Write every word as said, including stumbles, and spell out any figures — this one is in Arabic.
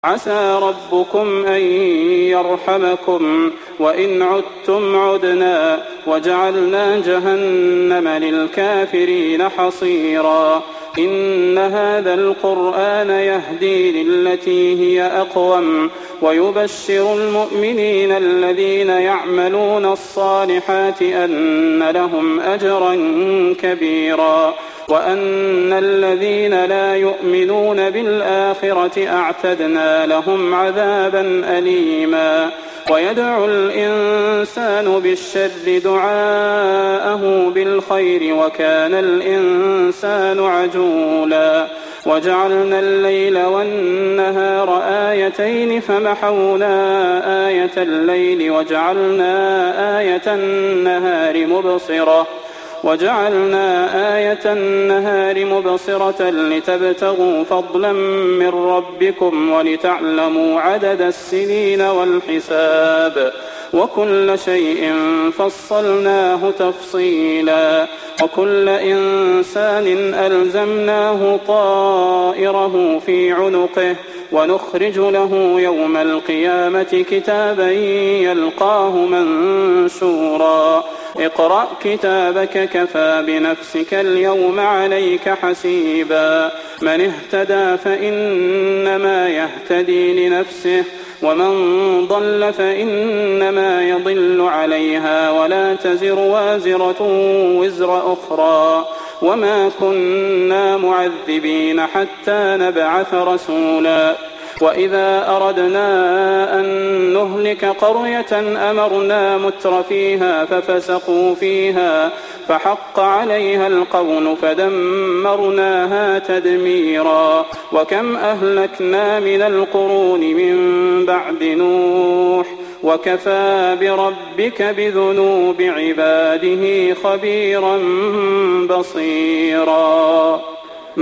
عسى ربكم أن يرحمكم وإن عدتم عدنا وجعلنا جهنم للكافرين حصيرا. إن هذا القرآن يهدي للتي هي أقوم ويبشر المؤمنين الذين يعملون الصالحات أن لهم أجرا كبيرا وأن الذين لا يؤمنون بالآخرة أعتدنا لهم عذابا أليما. ويدعو الإنسان بالشر دعاءه بالخير وكان الإنسان عجولا. وجعلنا الليل والنهار آيتين فمحونا آية الليل وجعلنا آية النهار مبصرة وجعلنا آية النهار مبصرة لتبتغوا فضلا من ربكم ولتعلموا عدد السنين والحساب وكل شيء فصلناه تفصيلا. وكل إنسان ألزمناه طائره في عنقه ونخرج له يوم القيامة كتابا يلقاه منشورا. اقرأ كتابك كفى بنفسك اليوم عليك حسيبا. من اهتدى فإنما يهتدي لنفسه ومن ضل فإنما يضل عليها ولا تزر وازرة وزر أخرى وما كنا معذبين حتى نبعث رسولا. وإذا أردنا أن نهلك قرية أمرنا متر فيها ففسقوا فيها فحق عليها القول فدمرناها تدميرا. وكم أهلكنا من القرون من بعد نوح وكفى بربك بذنوب عباده خبيرا بصيرا.